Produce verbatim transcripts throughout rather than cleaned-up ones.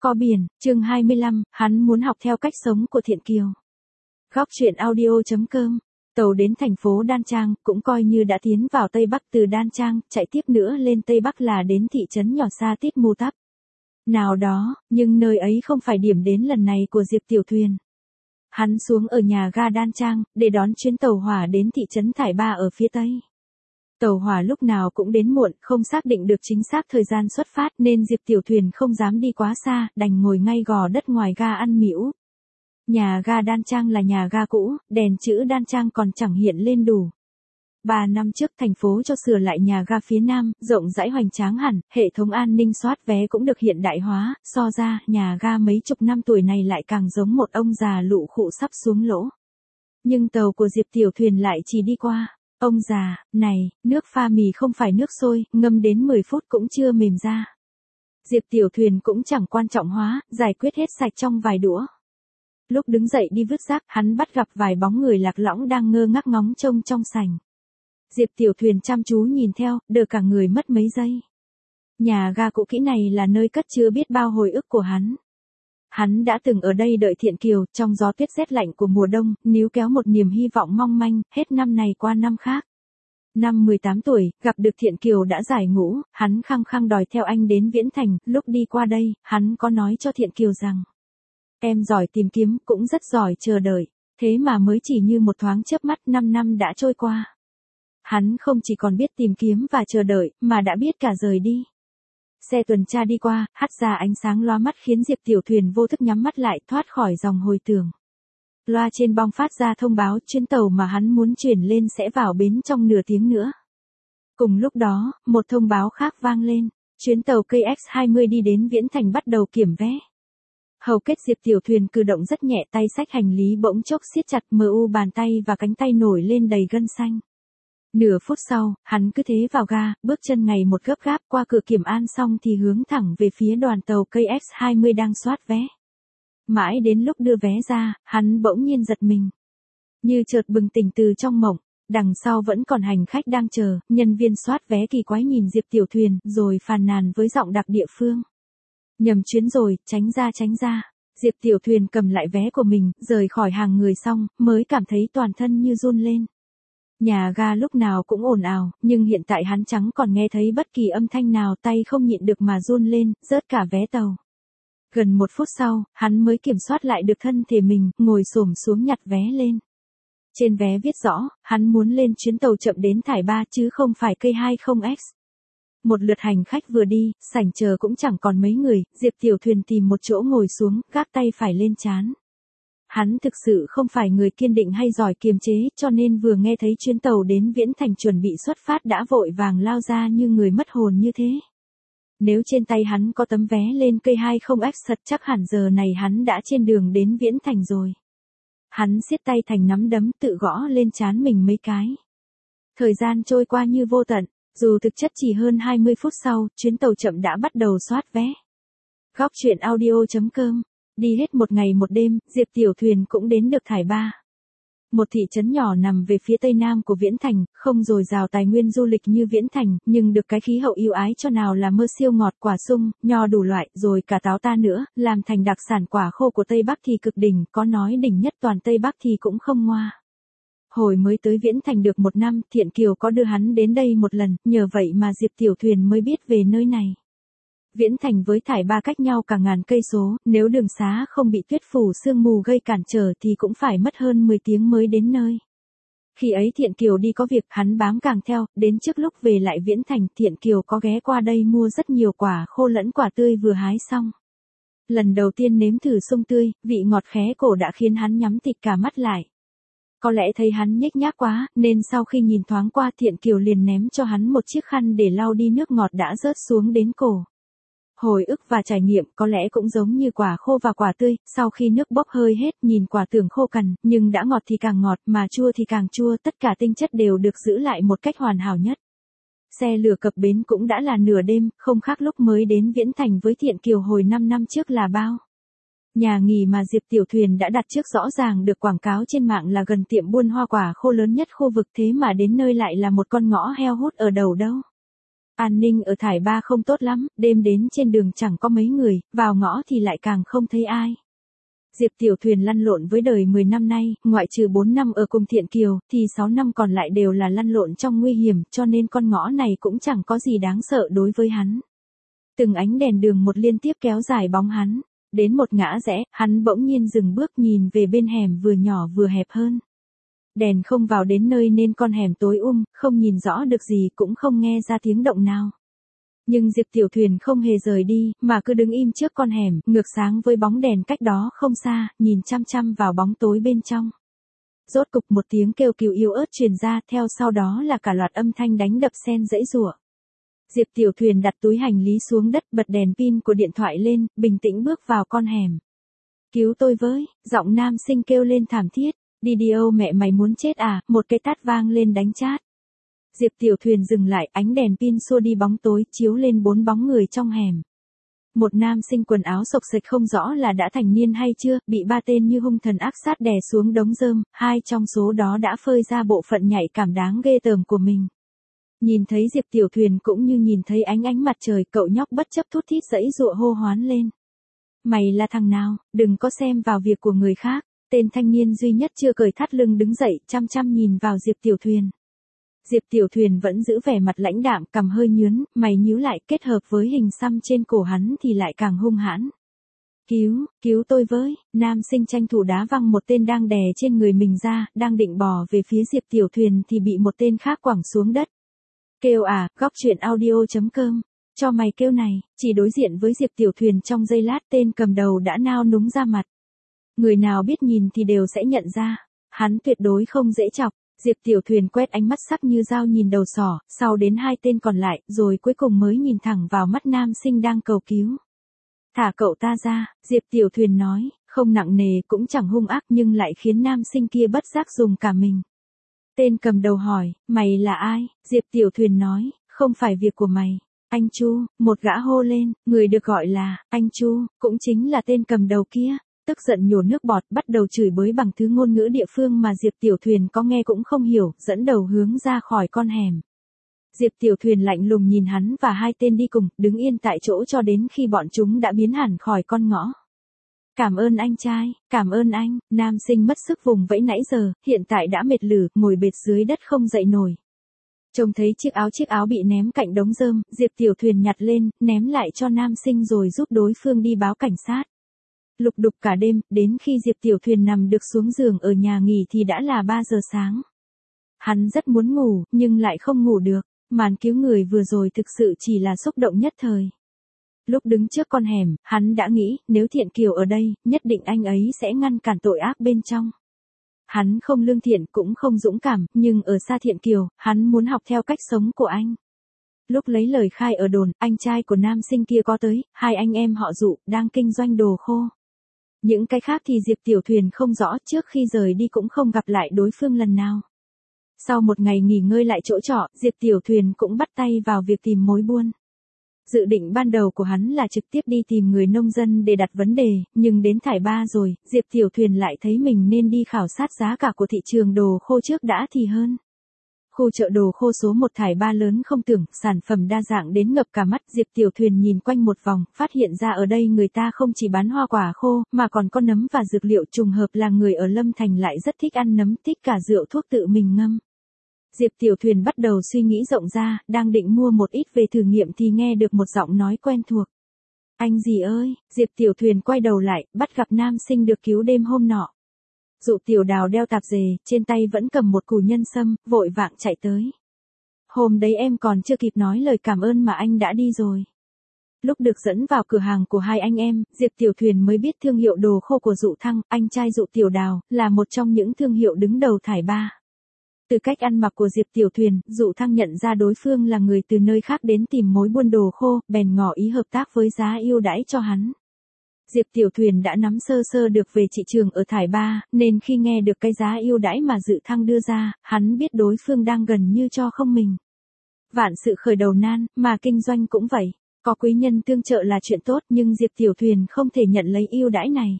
có biển, chương hai mươi lăm, hắn muốn học theo cách sống của Thiện Kiều. Góc truyện audio.com. Tàu đến thành phố Đan Trang, cũng coi như đã tiến vào Tây Bắc. Từ Đan Trang, chạy tiếp nữa lên Tây Bắc là đến thị trấn nhỏ Sa Tít Mu Tắp. Nào đó, nhưng nơi ấy không phải điểm đến lần này của Diệp Tiểu Thuyền. Hắn xuống ở nhà ga Đan Trang, để đón chuyến tàu hỏa đến thị trấn Thải Ba ở phía Tây. Tàu hỏa lúc nào cũng đến muộn, không xác định được chính xác thời gian xuất phát nên Diệp Tiểu Thuyền không dám đi quá xa, đành ngồi ngay gò đất ngoài ga ăn mĩu. Nhà ga Đan Trang là nhà ga cũ, đèn chữ Đan Trang còn chẳng hiện lên đủ. Ba năm trước thành phố cho sửa lại nhà ga phía Nam, rộng rãi hoành tráng hẳn, hệ thống an ninh soát vé cũng được hiện đại hóa, so ra, nhà ga mấy chục năm tuổi này lại càng giống một ông già lụ khụ sắp xuống lỗ. Nhưng tàu của Diệp Tiểu Thuyền lại chỉ đi qua. Ông già, này, nước pha mì không phải nước sôi, ngâm đến mười phút cũng chưa mềm ra. Diệp Tiểu Thuyền cũng chẳng quan trọng hóa, giải quyết hết sạch trong vài đũa. Lúc đứng dậy đi vứt rác, hắn bắt gặp vài bóng người lạc lõng đang ngơ ngác ngóng trông trong sảnh. Diệp Tiểu Thuyền chăm chú nhìn theo, đờ cả người mất mấy giây. Nhà ga cũ kỹ này là nơi cất chứa biết bao hồi ức của hắn. Hắn đã từng ở đây đợi Thiện Kiều, trong gió tuyết rét lạnh của mùa đông, níu kéo một niềm hy vọng mong manh, hết năm này qua năm khác. Năm mười tám tuổi, gặp được Thiện Kiều đã giải ngũ, hắn khăng khăng đòi theo anh đến Viễn Thành, lúc đi qua đây, hắn có nói cho Thiện Kiều rằng: em giỏi tìm kiếm, cũng rất giỏi chờ đợi, thế mà mới chỉ như một thoáng chớp mắt năm năm đã trôi qua. Hắn không chỉ còn biết tìm kiếm và chờ đợi, mà đã biết cả rời đi. Xe tuần tra đi qua, hắt ra ánh sáng loa mắt khiến Diệp Tiểu Thuyền vô thức nhắm mắt lại, thoát khỏi dòng hồi tưởng. Loa trên bong phát ra thông báo chuyến tàu mà hắn muốn chuyển lên sẽ vào bến trong nửa tiếng nữa. Cùng lúc đó, một thông báo khác vang lên, chuyến tàu K X hai mươi đi đến Viễn Thành bắt đầu kiểm vé. Hầu kết Diệp Tiểu Thuyền cử động rất nhẹ, tay xách hành lý bỗng chốc siết chặt, mờ u bàn tay và cánh tay nổi lên đầy gân xanh. Nửa phút sau, hắn cứ thế vào ga, bước chân ngày một gấp gáp, qua cửa kiểm an xong thì hướng thẳng về phía đoàn tàu K X hai mươi đang soát vé. Mãi đến lúc đưa vé ra, hắn bỗng nhiên giật mình. Như chợt bừng tỉnh từ trong mộng, đằng sau vẫn còn hành khách đang chờ, nhân viên soát vé kỳ quái nhìn Diệp Tiểu Thuyền, rồi phàn nàn với giọng đặc địa phương: nhầm chuyến rồi, tránh ra tránh ra. Diệp Tiểu Thuyền cầm lại vé của mình, rời khỏi hàng người xong, mới cảm thấy toàn thân như run lên. Nhà ga lúc nào cũng ồn ào, nhưng hiện tại hắn chẳng còn nghe thấy bất kỳ âm thanh nào, tay không nhịn được mà run lên, rớt cả vé tàu. Gần một phút sau, hắn mới kiểm soát lại được thân thể mình, ngồi xổm xuống nhặt vé lên. Trên vé viết rõ, hắn muốn lên chuyến tàu chậm đến Thải Ba chứ không phải K hai mươi X. Một lượt hành khách vừa đi, sảnh chờ cũng chẳng còn mấy người, Diệp Tiểu Thuyền tìm một chỗ ngồi xuống, gác tay phải lên trán. Hắn thực sự không phải người kiên định hay giỏi kiềm chế, cho nên vừa nghe thấy chuyến tàu đến Viễn Thành chuẩn bị xuất phát đã vội vàng lao ra như người mất hồn như thế. Nếu trên tay hắn có tấm vé lên K hai mươi X thật chắc hẳn giờ này hắn đã trên đường đến Viễn Thành rồi. Hắn siết tay thành nắm đấm, tự gõ lên trán mình mấy cái. Thời gian trôi qua như vô tận, dù thực chất chỉ hơn hai mươi phút sau, chuyến tàu chậm đã bắt đầu soát vé. Góc truyện audio.com. Đi hết một ngày một đêm, Diệp Tiểu Thuyền cũng đến được Thải Ba. Một thị trấn nhỏ nằm về phía tây nam của Viễn Thành, không dồi dào tài nguyên du lịch như Viễn Thành, nhưng được cái khí hậu ưu ái cho nào là mơ siêu ngọt, quả sung, nho đủ loại, rồi cả táo ta nữa, làm thành đặc sản quả khô của Tây Bắc thì cực đỉnh, có nói đỉnh nhất toàn Tây Bắc thì cũng không ngoa. Hồi mới tới Viễn Thành được một năm, Thiện Kiều có đưa hắn đến đây một lần, nhờ vậy mà Diệp Tiểu Thuyền mới biết về nơi này. Viễn Thành với Thải Ba cách nhau cả ngàn cây số, nếu đường xá không bị tuyết phủ sương mù gây cản trở thì cũng phải mất hơn mười tiếng mới đến nơi. Khi ấy Thiện Kiều đi có việc, hắn bám càng theo, đến trước lúc về lại Viễn Thành, Thiện Kiều có ghé qua đây mua rất nhiều quả khô lẫn quả tươi vừa hái xong. Lần đầu tiên nếm thử sung tươi, vị ngọt khé cổ đã khiến hắn nhắm tịt cả mắt lại. Có lẽ thấy hắn nhếch nhác quá, nên sau khi nhìn thoáng qua Thiện Kiều liền ném cho hắn một chiếc khăn để lau đi nước ngọt đã rớt xuống đến cổ. Hồi ức và trải nghiệm có lẽ cũng giống như quả khô và quả tươi, sau khi nước bốc hơi hết, nhìn quả tưởng khô cằn, nhưng đã ngọt thì càng ngọt, mà chua thì càng chua, tất cả tinh chất đều được giữ lại một cách hoàn hảo nhất. Xe lửa cập bến cũng đã là nửa đêm, không khác lúc mới đến Viễn Thành với Thiện Kiều hồi năm năm trước là bao. Nhà nghỉ mà Diệp Tiểu Thuyền đã đặt trước rõ ràng được quảng cáo trên mạng là gần tiệm buôn hoa quả khô lớn nhất khu vực, thế mà đến nơi lại là một con ngõ heo hút ở đầu đâu. An ninh ở Thải Ba không tốt lắm, đêm đến trên đường chẳng có mấy người, vào ngõ thì lại càng không thấy ai. Diệp Tiểu Thuyền lăn lộn với đời mười năm nay, ngoại trừ bốn năm ở cùng Thiện Kiều, thì sáu năm còn lại đều là lăn lộn trong nguy hiểm, cho nên con ngõ này cũng chẳng có gì đáng sợ đối với hắn. Từng ánh đèn đường một liên tiếp kéo dài bóng hắn. Đến một ngã rẽ, hắn bỗng nhiên dừng bước nhìn về bên hẻm vừa nhỏ vừa hẹp hơn. Đèn không vào đến nơi nên con hẻm tối um, không nhìn rõ được gì cũng không nghe ra tiếng động nào. Nhưng Diệp Tiểu Thuyền không hề rời đi, mà cứ đứng im trước con hẻm, ngược sáng với bóng đèn cách đó không xa, nhìn chăm chăm vào bóng tối bên trong. Rốt cục một tiếng kêu cứu yếu ớt truyền ra, theo sau đó là cả loạt âm thanh đánh đập xen giãy giụa. Diệp Tiểu Thuyền đặt túi hành lý xuống đất, bật đèn pin của điện thoại lên, bình tĩnh bước vào con hẻm. Cứu tôi với, giọng nam sinh kêu lên thảm thiết. Đi đi ô mẹ mày muốn chết à, một cái tát vang lên đánh chát. Diệp Tiểu Thuyền dừng lại, ánh đèn pin xua đi bóng tối, chiếu lên bốn bóng người trong hẻm. Một nam sinh quần áo xộc xệch không rõ là đã thành niên hay chưa, bị ba tên như hung thần ác sát đè xuống đống rơm, hai trong số đó đã phơi ra bộ phận nhạy cảm đáng ghê tởm của mình. Nhìn thấy Diệp Tiểu Thuyền cũng như nhìn thấy ánh ánh mặt trời, cậu nhóc bất chấp thút thít giãy giụa hô hoán lên. Mày là thằng nào, đừng có xem vào việc của người khác. Tên thanh niên duy nhất chưa cởi thắt lưng đứng dậy, chăm chăm nhìn vào Diệp Tiểu Thuyền. Diệp Tiểu Thuyền vẫn giữ vẻ mặt lãnh đạm, cằm hơi nhướn, mày nhíu lại, kết hợp với hình xăm trên cổ hắn thì lại càng hung hãn. Cứu, cứu tôi với, nam sinh tranh thủ đá văng một tên đang đè trên người mình ra, đang định bò về phía Diệp Tiểu Thuyền thì bị một tên khác quẳng xuống đất. Kêu à, góc truyện audio chấm com, cho mày kêu này, chỉ đối diện với Diệp Tiểu Thuyền trong giây lát tên cầm đầu đã nao núng ra mặt. Người nào biết nhìn thì đều sẽ nhận ra, hắn tuyệt đối không dễ chọc. Diệp Tiểu Thuyền quét ánh mắt sắc như dao nhìn đầu sỏ, sau đến hai tên còn lại, rồi cuối cùng mới nhìn thẳng vào mắt nam sinh đang cầu cứu. Thả cậu ta ra, Diệp Tiểu Thuyền nói, không nặng nề cũng chẳng hung ác nhưng lại khiến nam sinh kia bất giác dùng cả mình. Tên cầm đầu hỏi, mày là ai? Diệp Tiểu Thuyền nói, không phải việc của mày. Anh Chu, một gã hô lên, người được gọi là, anh Chu, cũng chính là tên cầm đầu kia. Tức giận nhổ nước bọt, bắt đầu chửi bới bằng thứ ngôn ngữ địa phương mà Diệp Tiểu Thuyền có nghe cũng không hiểu, dẫn đầu hướng ra khỏi con hẻm. Diệp Tiểu Thuyền lạnh lùng nhìn hắn và hai tên đi cùng, đứng yên tại chỗ cho đến khi bọn chúng đã biến hẳn khỏi con ngõ. Cảm ơn anh trai, cảm ơn anh, nam sinh mất sức vùng vẫy nãy giờ, hiện tại đã mệt lử, ngồi bệt dưới đất không dậy nổi. Trông thấy chiếc áo chiếc áo bị ném cạnh đống rơm, Diệp Tiểu Thuyền nhặt lên, ném lại cho nam sinh rồi giúp đối phương đi báo cảnh sát. Lục đục cả đêm, đến khi Diệp Tiểu Thuyền nằm được xuống giường ở nhà nghỉ thì đã là ba giờ sáng. Hắn rất muốn ngủ, nhưng lại không ngủ được, màn cứu người vừa rồi thực sự chỉ là xúc động nhất thời. Lúc đứng trước con hẻm, hắn đã nghĩ, nếu Thiện Kiều ở đây, nhất định anh ấy sẽ ngăn cản tội ác bên trong. Hắn không lương thiện cũng không dũng cảm, nhưng ở xa Thiện Kiều, hắn muốn học theo cách sống của anh. Lúc lấy lời khai ở đồn, anh trai của nam sinh kia có tới, hai anh em họ Dụ, đang kinh doanh đồ khô. Những cái khác thì Diệp Tiểu Thuyền không rõ, trước khi rời đi cũng không gặp lại đối phương lần nào. Sau một ngày nghỉ ngơi lại chỗ trọ, Diệp Tiểu Thuyền cũng bắt tay vào việc tìm mối buôn. Dự định ban đầu của hắn là trực tiếp đi tìm người nông dân để đặt vấn đề, nhưng đến Thải Ba rồi, Diệp Tiểu Thuyền lại thấy mình nên đi khảo sát giá cả của thị trường đồ khô trước đã thì hơn. Khu chợ đồ khô số một Thải Ba lớn không tưởng, sản phẩm đa dạng đến ngập cả mắt. Diệp Tiểu Thuyền nhìn quanh một vòng, phát hiện ra ở đây người ta không chỉ bán hoa quả khô, mà còn có nấm và dược liệu, trùng hợp là người ở Lâm Thành lại rất thích ăn nấm, thích cả rượu thuốc tự mình ngâm. Diệp Tiểu Thuyền bắt đầu suy nghĩ rộng ra, đang định mua một ít về thử nghiệm thì nghe được một giọng nói quen thuộc. Anh gì ơi, Diệp Tiểu Thuyền quay đầu lại, bắt gặp nam sinh được cứu đêm hôm nọ. Dụ Tiểu Đào đeo tạp dề, trên tay vẫn cầm một củ nhân sâm, vội vàng chạy tới. Hôm đấy em còn chưa kịp nói lời cảm ơn mà anh đã đi rồi. Lúc được dẫn vào cửa hàng của hai anh em, Diệp Tiểu Thuyền mới biết thương hiệu đồ khô của Dụ Thăng, anh trai Dụ Tiểu Đào, là một trong những thương hiệu đứng đầu Thải Ba. Từ cách ăn mặc của Diệp Tiểu Thuyền, Dụ Thăng nhận ra đối phương là người từ nơi khác đến tìm mối buôn đồ khô, bèn ngỏ ý hợp tác với giá ưu đãi cho hắn. Diệp Tiểu Thuyền đã nắm sơ sơ được về thị trường ở Thải Ba, nên khi nghe được cái giá ưu đãi mà Dụ Thăng đưa ra, hắn biết đối phương đang gần như cho không mình. Vạn sự khởi đầu nan, mà kinh doanh cũng vậy. Có quý nhân tương trợ là chuyện tốt, nhưng Diệp Tiểu Thuyền không thể nhận lấy ưu đãi này.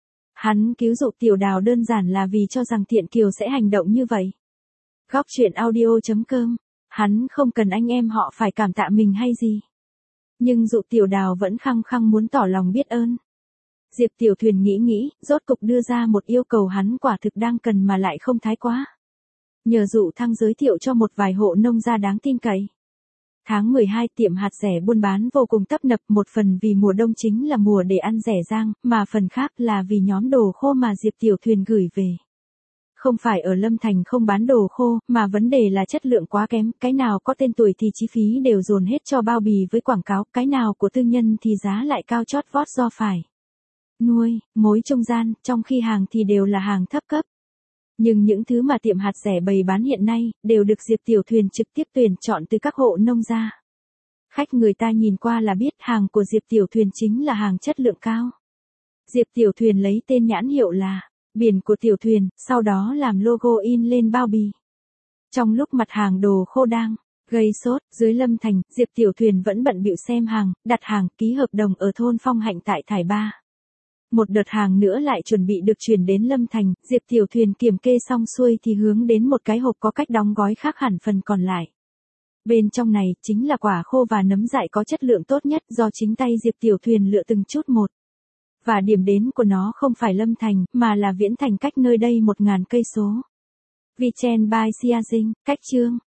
Hắn cứu Dụ Tiểu Đào đơn giản là vì cho rằng Thiện Kiều sẽ hành động như vậy. Góc truyện audio chấm com Hắn không cần anh em họ phải cảm tạ mình hay gì. Nhưng Dụ Tiểu Đào vẫn khăng khăng muốn tỏ lòng biết ơn. Diệp Tiểu Thuyền nghĩ nghĩ, rốt cục đưa ra một yêu cầu hắn quả thực đang cần mà lại không thái quá. Nhờ Dụ Thăng giới thiệu cho một vài hộ nông gia đáng tin cậy. Tháng mười hai tiệm hạt rẻ buôn bán vô cùng tấp nập, một phần vì mùa đông chính là mùa để ăn rẻ rang, mà phần khác là vì nhóm đồ khô mà Diệp Tiểu Thuyền gửi về. Không phải ở Lâm Thành không bán đồ khô, mà vấn đề là chất lượng quá kém, cái nào có tên tuổi thì chi phí đều dồn hết cho bao bì với quảng cáo, cái nào của tư nhân thì giá lại cao chót vót do phải nuôi, mối trung gian, trong khi hàng thì đều là hàng thấp cấp. Nhưng những thứ mà tiệm hạt rẻ bày bán hiện nay, đều được Diệp Tiểu Thuyền trực tiếp tuyển chọn từ các hộ nông gia. Khách người ta nhìn qua là biết hàng của Diệp Tiểu Thuyền chính là hàng chất lượng cao. Diệp Tiểu Thuyền lấy tên nhãn hiệu là Biển của Tiểu Thuyền, sau đó làm logo in lên bao bì. Trong lúc mặt hàng đồ khô đang gây sốt, dưới Lâm Thành, Diệp Tiểu Thuyền vẫn bận bịu xem hàng, đặt hàng, ký hợp đồng ở thôn Phong Hạnh tại Thải Ba. Một đợt hàng nữa lại chuẩn bị được chuyển đến Lâm Thành, Diệp Tiểu Thuyền kiểm kê xong xuôi thì hướng đến một cái hộp có cách đóng gói khác hẳn phần còn lại. Bên trong này chính là quả khô và nấm dại có chất lượng tốt nhất do chính tay Diệp Tiểu Thuyền lựa từng chút một. Và điểm đến của nó không phải Lâm Thành, mà là Viễn Thành cách nơi đây một ngàn cây số. Vichen by Xiaojing, cách chương.